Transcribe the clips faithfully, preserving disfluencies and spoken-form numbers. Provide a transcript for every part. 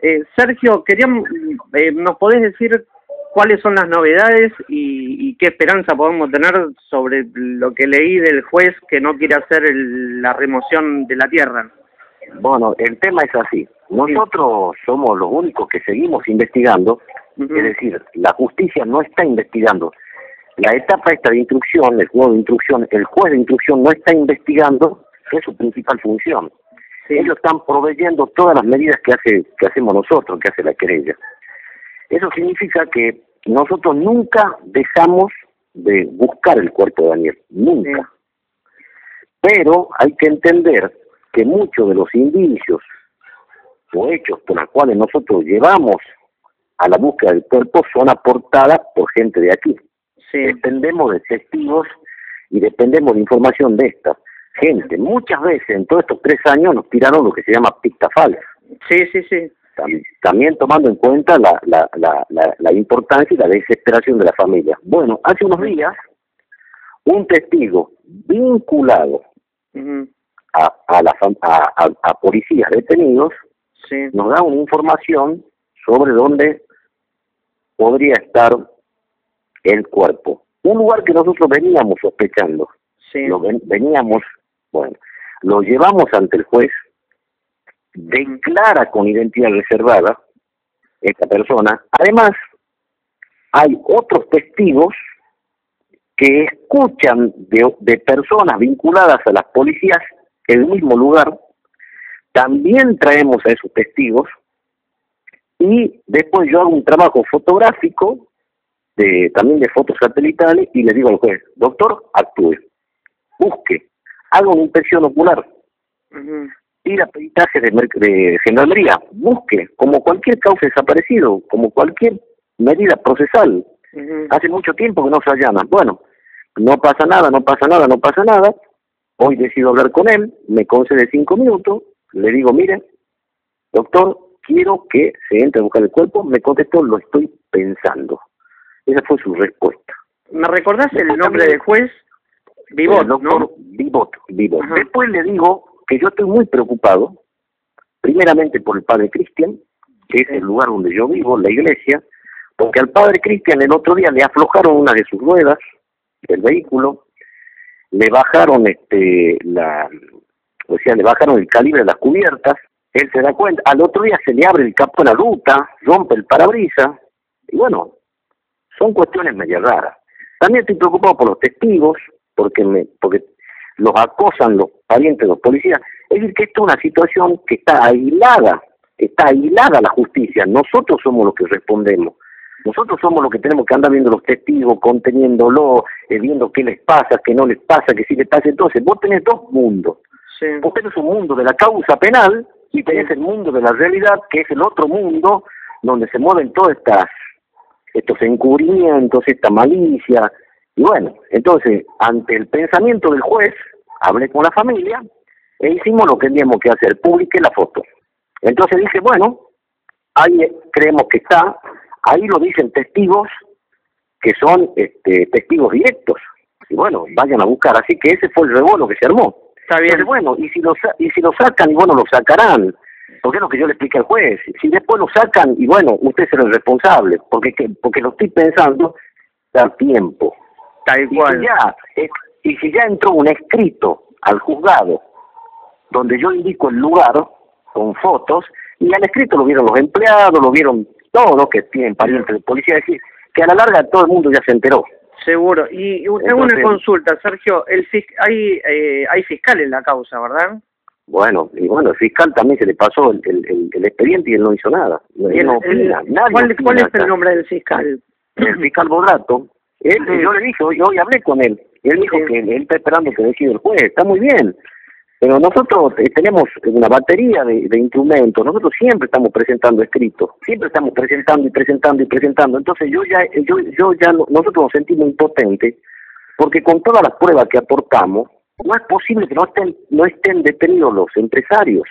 Eh, Sergio, queríamos, eh, ¿nos podés decir cuáles son las novedades y, y qué esperanza podemos tener sobre lo que leí del juez que no quiere hacer el, la remoción de la tierra? Bueno, el tema es así. Nosotros sí. somos los únicos que seguimos investigando, uh-huh. es decir, la justicia no está investigando. La etapa esta de instrucción, el juego de instrucción, el juez de instrucción no está investigando, que es su principal función. Sí. Ellos están proveyendo todas las medidas que hace que hacemos nosotros, que hace la querella. Eso significa que nosotros nunca dejamos de buscar el cuerpo de Daniel, nunca. Sí. Pero hay que entender que muchos de los indicios o hechos por los cuales nosotros llevamos a la búsqueda del cuerpo son aportadas por gente de aquí. Sí. Dependemos de testigos y dependemos de información de esta gente. Muchas veces en todos estos tres años nos tiraron lo que se llama pista falsa. Sí, sí, sí. También, también tomando en cuenta la, la, la, la, la importancia y la desesperación de la familia. Bueno, hace unos días, un testigo vinculado uh-huh. a, a, la, a, a, a policías detenidos sí. nos da una información sobre dónde podría estar el cuerpo. Un lugar que nosotros veníamos sospechando. Sí. Lo ven, veníamos, bueno, lo llevamos ante el juez, declara con identidad reservada esta persona. Además, hay otros testigos que escuchan de, de personas vinculadas a las policías en el mismo lugar. También traemos a esos testigos y después yo hago un trabajo fotográfico, de, también de fotos satelitales, y le digo al juez, doctor, actúe, busque, haga una inspección ocular, uh-huh. tira peritaje de, de gendarmería, busque, como cualquier causa desaparecido, como cualquier medida procesal. Uh-huh. Hace mucho tiempo que no se allana. Bueno, no pasa nada, no pasa nada, no pasa nada. Hoy decido hablar con él, me concede cinco minutos, le digo, mire, doctor, quiero que se entre a buscar el cuerpo. Me contestó, lo estoy pensando. Esa fue su respuesta. ¿Me recordás el nombre del juez? Vivot, doctor, ¿no? Vivot, Vivot. Después le digo que yo estoy muy preocupado, primeramente por el padre Cristian, que es el lugar donde yo vivo, la iglesia, porque al padre Cristian el otro día le aflojaron una de sus ruedas del vehículo, le bajaron este la, o sea, le bajaron el calibre de las cubiertas, él se da cuenta, al otro día se le abre el capó de la ruta, rompe el parabrisas, y bueno, son cuestiones medio raras. También estoy preocupado por los testigos, porque me, porque los acosan los parientes de los policías. Es decir, que esta es una situación que está aislada, está aislada la justicia. Nosotros somos los que respondemos. Nosotros somos los que tenemos que andar viendo los testigos, conteniéndolo, eh, viendo qué les pasa, qué no les pasa, qué sí les pasa. Entonces, vos tenés dos mundos. Sí. Vos tenés un mundo de la causa penal y tenés el mundo de la realidad, que es el otro mundo donde se mueven todas estas estos encubrimientos, esta malicia. Y bueno, entonces, ante el pensamiento del juez, hablé con la familia e hicimos lo que teníamos que hacer, publiqué la foto. Entonces dije, bueno, ahí creemos que está, ahí lo dicen testigos que son este, testigos directos. Y bueno, vayan a buscar. Así que ese fue el revuelo que se armó. Está bien. Entonces, bueno, y si, lo, y si lo sacan, y bueno, lo sacarán. Porque es lo que yo le expliqué al juez. Si después lo sacan, y bueno, usted será el responsable. Porque, porque lo estoy pensando, dar tiempo. Tal cual. Y si, ya, eh, y si ya entró un escrito al juzgado donde yo indico el lugar con fotos, y al escrito lo vieron los empleados, lo vieron todos los que tienen parientes de policía, es decir, que a la larga todo el mundo ya se enteró. Seguro. Y tengo Entonces, una consulta, Sergio, el hay eh, hay fiscal en la causa, ¿verdad? Bueno, y bueno, el fiscal también se le pasó el, el, el, el expediente y él no hizo nada. El, no opina, el, nadie ¿Cuál, ¿cuál es el nombre del fiscal? El fiscal Bodrato. Él, sí. Yo le dije, hoy, hoy hablé con él, y él dijo sí. que él está esperando que decida el juez, está muy bien, pero nosotros eh, tenemos una batería de, de instrumentos, nosotros siempre estamos presentando escritos, siempre estamos presentando y presentando y presentando, entonces yo ya, yo, yo ya, nosotros nos sentimos impotentes, porque con todas las pruebas que aportamos, no es posible que no estén, no estén detenidos los empresarios,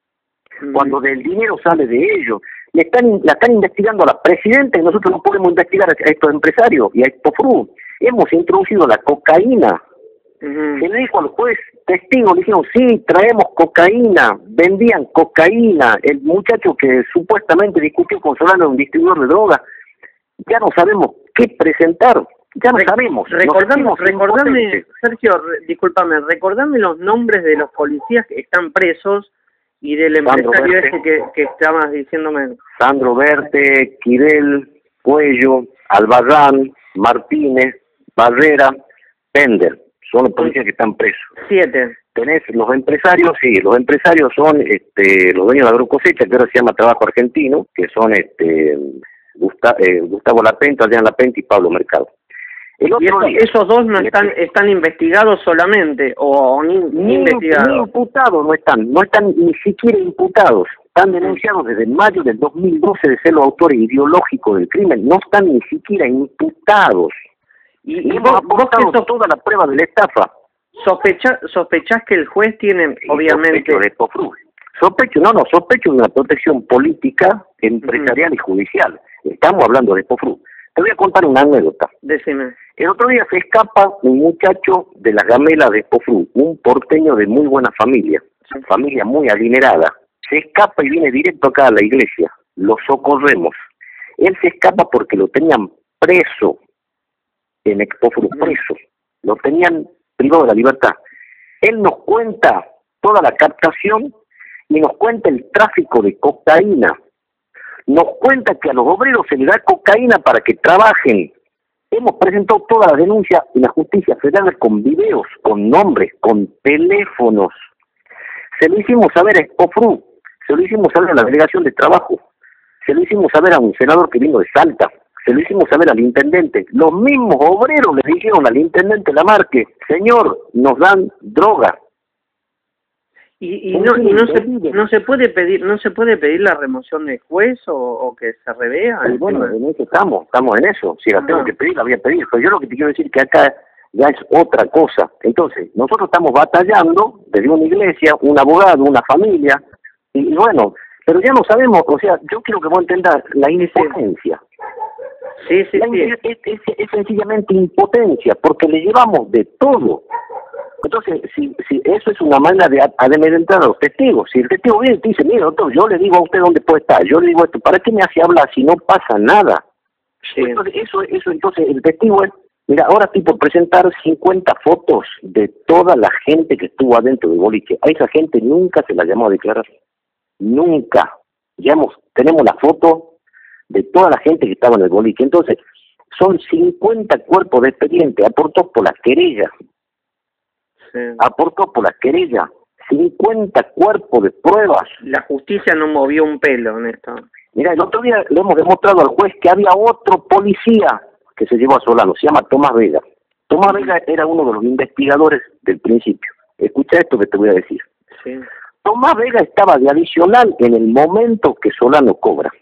mm. cuando del dinero sale de ellos. Le están, la están investigando a la presidenta y nosotros no podemos investigar a estos empresarios y a Expofru. Hemos introducido la cocaína Uh-huh. Se le dijo al juez, testigo, le dijeron, sí, traemos cocaína, vendían cocaína. El muchacho que supuestamente discutió con Solano, un distribuidor de drogas, ya no sabemos qué presentar, ya no Re sabemos. Recordame, recordame Sergio, re, discúlpame, recordame los nombres de los policías que están presos y del empresario ese que, que estabas diciéndome. Sandro Verte, Quirel, Cuello, Albarrán, Martínez, Barrera, Pender, son los policías que están presos. Siete. Tenés los empresarios, sí, los empresarios son este, los dueños de la agrocosecha, que ahora se llama Trabajo Argentino, que son este Gustavo, eh, Gustavo Lapenta, Adrián Lapenta y Pablo Mercado. El otro ¿Y eso, día, esos dos no están están investigados solamente o, o ni, ni, ni investigados? Ni imputados no están, no están ni siquiera imputados. Están denunciados desde mayo del dos mil doce de ser los autores ideológicos del crimen. No están ni siquiera imputados. Y, y hemos aportado toda la prueba de la estafa. Sospecha, ¿Sospechás que el juez tiene, sí, obviamente... Sospecho de Espofru. Sospecho, no, no, sospecho de una protección política, empresarial uh-huh. y judicial. Estamos hablando de Espofru. Te voy a contar una anécdota. Decime. El otro día se escapa un muchacho de las gamelas de Espofru, un porteño de muy buena familia, sí. familia muy adinerada. Se escapa y viene directo acá a la iglesia. Lo socorremos. Él se escapa porque lo tenían preso en Espofru, preso. Lo tenían privado de la libertad. Él nos cuenta toda la captación y nos cuenta el tráfico de cocaína. Nos cuenta que a los obreros se les da cocaína para que trabajen. Hemos presentado todas las denuncias en la justicia federal con videos, con nombres, con teléfonos. Se lo hicimos saber a Espofru, se lo hicimos saber a la delegación de trabajo, se lo hicimos saber a un senador que vino de Salta, se lo hicimos saber al intendente. Los mismos obreros le dijeron al intendente Lamarque, señor, nos dan droga. Y, y no y no se no se puede pedir no se puede pedir la remoción del juez o, o que se revea. Sí, bueno, en eso estamos, estamos en eso. Si la ah. tengo que pedir, la voy a pedir. Pero yo lo que te quiero decir es que acá ya es otra cosa. Entonces, nosotros estamos batallando desde una iglesia, un abogado, una familia, y, y bueno, pero ya no sabemos, o sea, yo quiero que vos entendas la impotencia. Sí, sí, la sí. Es, es, es, es sencillamente impotencia, porque le llevamos de todo. Entonces, si, si eso es una manera de amedrentar a los testigos. Si el testigo viene y te dice, mire, doctor, yo le digo a usted dónde puede estar, yo le digo esto, ¿para qué me hace hablar si no pasa nada? Sí. Entonces, eso, eso, entonces, el testigo es, mira, ahora estoy por presentar cincuenta fotos de toda la gente que estuvo adentro del boliche. A esa gente nunca se la llamó a declarar. Nunca. Ya hemos, tenemos la foto de toda la gente que estaba en el boliche. Entonces, son cincuenta cuerpos de expediente aportados por la querella. Sí. Aportó por la querella, cincuenta cuerpos de pruebas. La justicia no movió un pelo en esto. Mira, el otro día le hemos demostrado al juez que había otro policía que se llevó a Solano, se llama Tomás Vega. Tomás Vega era uno de los investigadores del principio. Escucha esto que te voy a decir. Sí. Tomás Vega estaba de adicional en el momento que Solano cobra.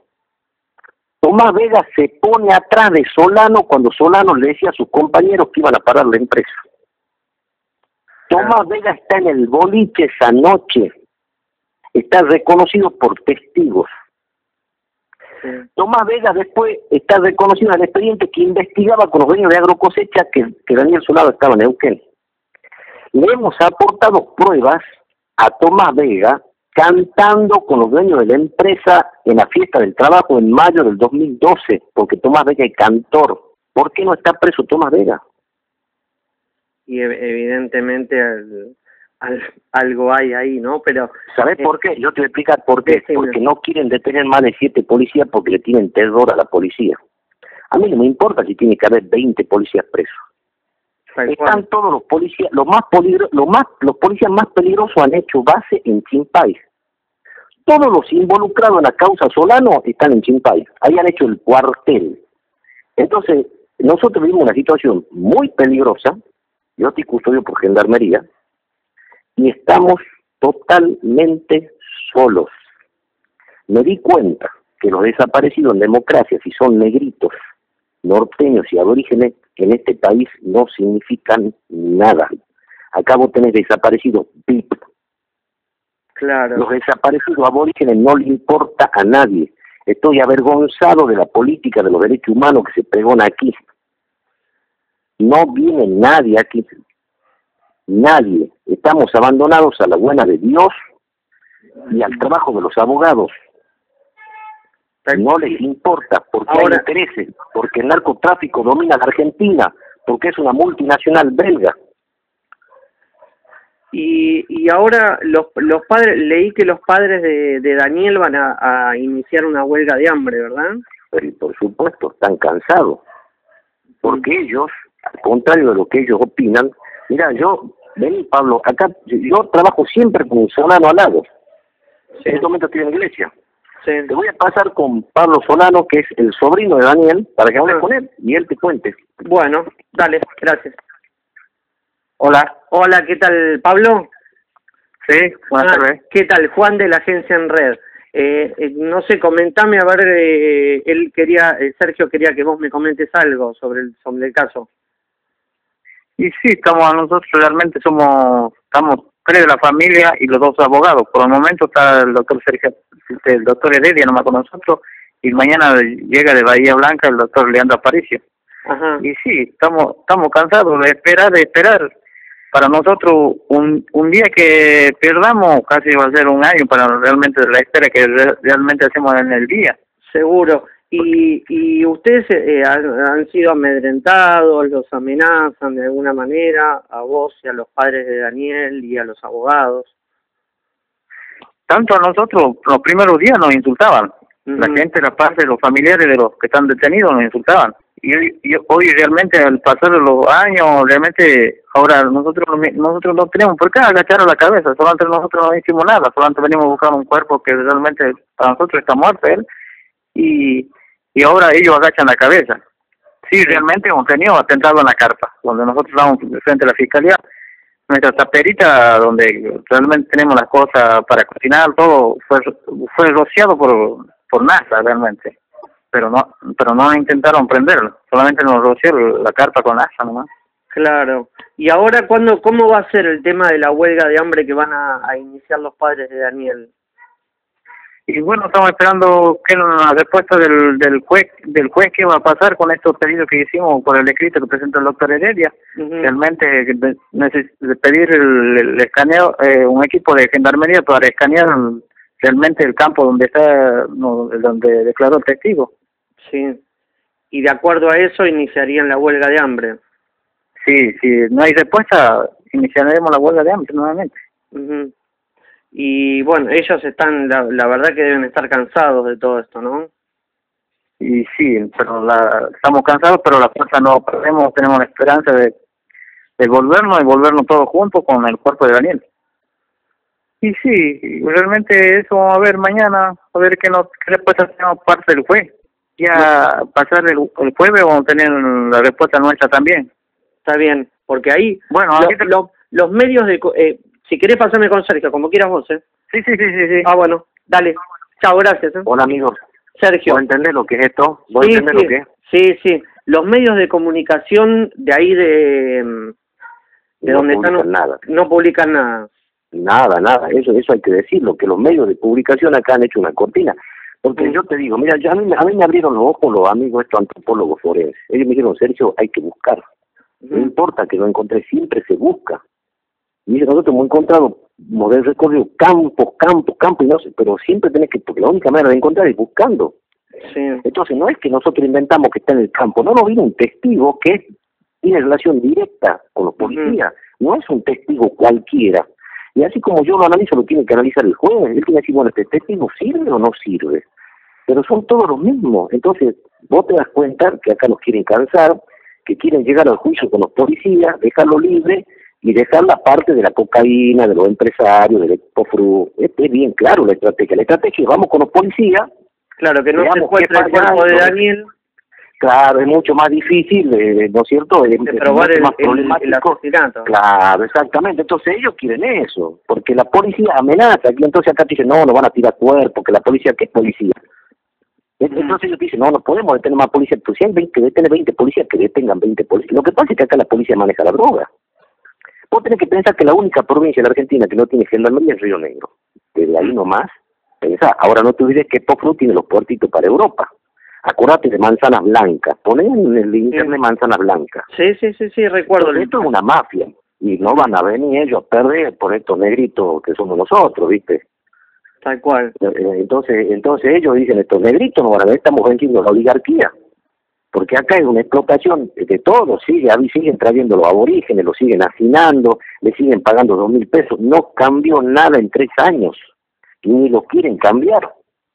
Tomás Vega se pone atrás de Solano cuando Solano le decía a sus compañeros que iban a parar la empresa. Tomás Vega está en el boliche esa noche, está reconocido por testigos. Sí. Tomás Vega después está reconocido en el expediente que investigaba con los dueños de agrocosecha que, que Daniel Solano estaba en Neuquén. Le hemos aportado pruebas a Tomás Vega cantando con los dueños de la empresa en la fiesta del trabajo en mayo del dos mil doce, porque Tomás Vega es cantor. ¿Por qué no está preso Tomás Vega? Y evidentemente al, al, algo hay ahí, ¿no? Pero ¿sabes eh, por qué? Yo te voy a explicar por qué. Sí, porque no quieren detener más de siete policías porque le tienen terror a la policía. A mí no me importa si tiene que haber veinte policías presos. Están cual. todos los policías, los más peligro, los más, los policías más peligrosos han hecho base en Chimpay. Todos los involucrados en la causa Solano están en Chimpay. Ahí han hecho el cuartel. Entonces, nosotros vivimos una situación muy peligrosa. Yo estoy custodio por gendarmería y estamos totalmente solos. Me di cuenta que los desaparecidos en democracia, si son negritos, norteños y aborígenes, en este país no significan nada. Acá vos tenés desaparecidos V I P. Claro. Los desaparecidos aborígenes no le importa a nadie. Estoy avergonzado de la política de los derechos humanos que se pregona aquí. No viene nadie aquí. nadie. Estamos abandonados a la buena de Dios y al trabajo de los abogados. No les importa, porque ahora hay intereses, porque el narcotráfico domina la Argentina, porque es una multinacional belga. Y, y ahora los los padres, leí que los padres de, de Daniel van a, a iniciar una huelga de hambre, ¿verdad? Pero por supuesto, están cansados, porque ellos, al contrario de lo que ellos opinan, mira, yo, vení Pablo, acá yo trabajo siempre con un Solano al lado. Sí. En este momento estoy en la iglesia. Sí. Te voy a pasar con Pablo Solano, que es el sobrino de Daniel, para que hables ah. con él y él te cuente. Bueno, dale, gracias. Hola. Hola, ¿qué tal, Pablo? Sí, buenas ah, tardes. ¿Qué tal? Juan de la agencia En Red. Eh, eh, no sé, comentame, a ver, eh, él quería, eh, Sergio quería que vos me comentes algo sobre el, sobre el caso. Y sí, estamos, nosotros realmente somos, estamos tres de la familia y los dos abogados. Por el momento está el doctor Sergio, el doctor Heredia nomás con nosotros, y mañana llega de Bahía Blanca el doctor Leandro Aparicio. Ajá. Y sí, estamos, estamos cansados de esperar, de esperar. Para nosotros, un, un día que perdamos, casi va a ser un año para realmente la espera que re, realmente hacemos en el día. Seguro. ¿Y, y ustedes eh, han, han sido amedrentados, los amenazan de alguna manera, a vos y a los padres de Daniel y a los abogados? Tanto a nosotros, los primeros días nos insultaban. Uh-huh. La gente, la parte de los familiares de los que están detenidos nos insultaban. Y hoy, y hoy realmente al pasar los años, realmente ahora nosotros nosotros no tenemos por qué agachar la cabeza, solamente nosotros no hicimos nada, solamente venimos a buscar un cuerpo que realmente para nosotros está muerto él, y, y ahora ellos agachan la cabeza. Sí, realmente hemos tenido atentado en la carpa, donde nosotros estamos frente a la fiscalía, nuestra taperita donde realmente tenemos las cosas para cocinar, todo fue fue rociado por, por NASA realmente. pero no pero no intentaron prenderlo, solamente nos roció la carpa con asa nomás. Claro. ¿Y ahora cuándo, cómo va a ser el tema de la huelga de hambre que van a, a iniciar los padres de Daniel? Y bueno, estamos esperando que la respuesta del del juez del juez qué va a pasar con estos pedidos que hicimos por el escrito que presenta el doctor Heredia. Uh-huh. Realmente necesitamos pedir el, el escaneo, eh, un equipo de gendarmería para escanear realmente el campo donde está, no, donde declaró el testigo. Sí, y de acuerdo a eso iniciarían la huelga de hambre. Sí, si no hay respuesta, iniciaremos la huelga de hambre nuevamente. Uh-huh. Y bueno, ellos están, la, la verdad que deben estar cansados de todo esto, ¿no? Y sí, pero la, estamos cansados, pero la fuerza no perdemos, tenemos la esperanza de, de volvernos y volvernos todos juntos con el cuerpo de Daniel. Y sí, realmente eso vamos a ver mañana, a ver qué, nos, qué respuesta tenemos parte del juez. Ya pasar el, el jueves vamos a tener la respuesta nuestra también. Está bien, porque ahí bueno, lo, te... lo, los medios de... Eh, si querés pasarme con Sergio, como quieras vos, ¿eh? Sí, sí, sí, sí. sí. Ah, bueno, dale. Chao, gracias. ¿eh? Hola, amigos. Sergio. ¿Vos entendés lo que es esto? ¿Vos sí, entendés sí. lo que es? Sí, sí. Los medios de comunicación de ahí de... de no donde publican están, nada. No publican nada. Nada, nada. Eso eso hay que decirlo, que los medios de publicación acá han hecho una cortina. Porque mm. yo te digo, mira, yo, a, mí, a mí me abrieron los ojos los amigos, estos antropólogos forenses. Ellos me dijeron, Sergio, hay que buscar. Mm. No importa que lo encontré, siempre se busca. Y dice, nosotros hemos encontrado modelos recorrido campos, campos, campos, y no sé, pero siempre tenés que, porque la única manera de encontrar es buscando. Sí. Entonces no es que nosotros inventamos que está en el campo, no, no viene un testigo que tiene relación directa con los policías, mm. no es un testigo cualquiera. Y así como yo lo analizo, lo tiene que analizar el juez, él tiene que decir, bueno, ¿este testigo sirve o no sirve? Pero son todos los mismos. Entonces vos te das cuenta que acá nos quieren cansar, que quieren llegar al juicio con los policías, dejarlo libre, y dejar la parte de la cocaína, de los empresarios, del Epofru. Este es bien claro la estrategia. La estrategia es vamos con los policías. Claro, que no se encuentre el cuerpo de Daniel. Claro, es mucho más difícil, eh, ¿no es cierto? Es, de probar es el, más el, problemático. el asesinato. Claro, exactamente. Entonces ellos quieren eso, porque la policía amenaza. Y entonces acá te dicen, no, no van a tirar cuerpo, que la policía, ¿qué es policía? Entonces mm. ellos dicen, no, no podemos detener más policías. Pues si hay veinte, detener veinte policías, que detengan veinte policías. Lo que pasa es que acá la policía maneja la droga. Vos tenés que pensar que la única provincia de la Argentina que no tiene gendarmería es Río Negro. Desde ahí nomás, pensá. Ahora no te olvides que Pofru tiene los puertitos para Europa. Acordate de Manzanas Blancas. Poné en el internet sí. Manzanas Blancas. Sí, sí, sí, sí, recuerdo. Entonces, esto es una mafia. y no van a venir ellos a perder por estos negritos que somos nosotros, ¿viste? Tal cual. Entonces, entonces ellos dicen, estos negritos no van a ver, estamos venciendo la oligarquía, porque acá hay una explotación de todo, sigue, siguen trayendo los aborígenes, los siguen hacinando, le siguen pagando dos mil pesos, no cambió nada en tres años, y ni lo quieren cambiar,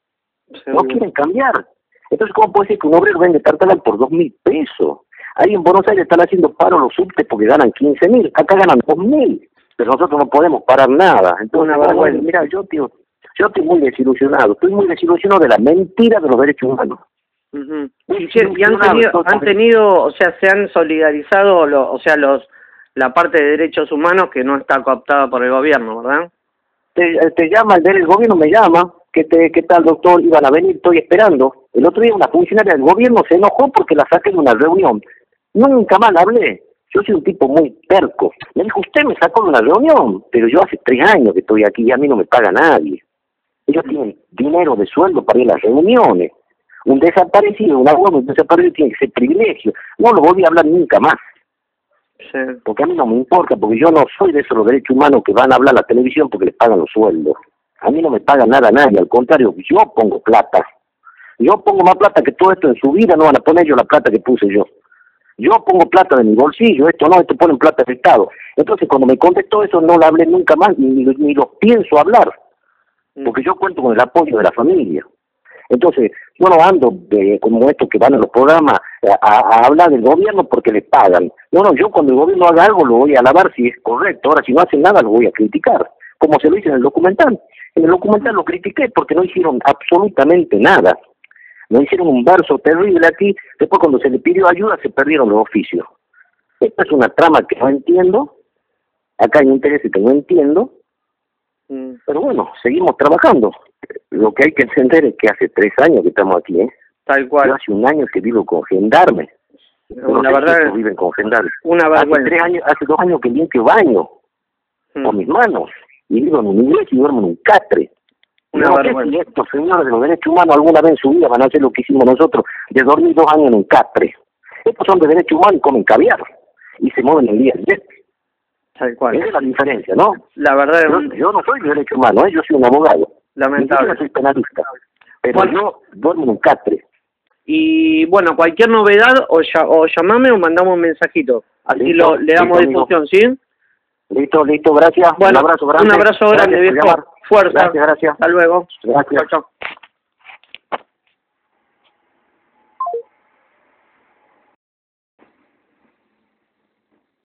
no quieren cambiar. Entonces, ¿cómo puede ser que un obrero vende tartaral por dos mil pesos? Ahí en Buenos Aires están haciendo paro los subtes porque ganan quince mil, acá ganan dos mil, pero nosotros no podemos parar nada. Entonces, bueno, bueno, mira, yo, tío, yo estoy muy desilusionado, estoy muy desilusionado de la mentira de los derechos humanos. Uh-huh. Y, y han tenido, han tenido, o sea, se han solidarizado, lo, o sea, los la parte de derechos humanos que no está cooptada por el gobierno, ¿verdad? Te, te llama el del gobierno, me llama, que te, ¿qué tal, doctor? Iban a venir, estoy esperando. El otro día una funcionaria del gobierno se enojó porque la saqué de una reunión. Nunca más la hablé. Yo soy un tipo muy terco. Me dijo, usted me sacó de una reunión, pero yo hace tres años que estoy aquí y a mí no me paga nadie. Ellos tienen dinero de sueldo para ir a las reuniones. Un desaparecido, un abuelo, un desaparecido tiene que ser privilegio. No lo volví a hablar nunca más. Sí. Porque a mí no me importa, porque yo no soy de esos los derechos humanos que van a hablar a la televisión porque les pagan los sueldos. A mí no me paga nada nadie, al contrario, yo pongo plata. Yo pongo más plata que todo esto en su vida, no van a poner yo la plata que puse yo. Yo pongo plata de mi bolsillo, esto no, esto ponen plata del Estado. Entonces cuando me contestó eso no la hablé nunca más, ni, ni, ni lo pienso hablar, porque yo cuento con el apoyo de la familia. Entonces, yo no ando de, como estos que van a los programas a, a, a hablar del gobierno porque les pagan. No, no, yo cuando el gobierno haga algo lo voy a alabar si es correcto. Ahora, si no hacen nada, lo voy a criticar, como se lo hice en el documental. En el documental lo critiqué porque no hicieron absolutamente nada. No hicieron un verso terrible aquí. Después, cuando se le pidió ayuda, se perdieron los oficios. Esta es una trama que no entiendo. Acá hay intereses que no entiendo. Mm. Pero bueno, seguimos trabajando. Lo que hay que entender es que hace tres años que estamos aquí, ¿eh? Tal cual. Yo hace un año que vivo con gendarme. No, la verdad, viven con gendarme. Una hace tres años, hace dos años que limpio baño mm. con mis manos. Y vivo en un iglesia y duermo en un catre. Una no sé si estos señores de los derechos humanos alguna vez en su vida van a hacer lo que hicimos nosotros, de dormir dos años en un catre. Estos son de derechos humanos y comen caviar. Y se mueven el día a día. Tal cual. Esa es la diferencia, ¿no? La verdad yo, es... yo no soy de derechos humanos, ¿eh? Yo soy un abogado. Lamentable. Yo soy penalista. Pero bueno, yo duermo en un catre. Y bueno, cualquier novedad, o, ya, o llamame o mandamos un mensajito. Así listo, lo, le damos difusión, ¿sí? Listo, listo, gracias. Bueno, un abrazo grande. Un abrazo grande, viejo. Fuerza. Gracias, gracias. Hasta luego. Gracias. Chao, chao.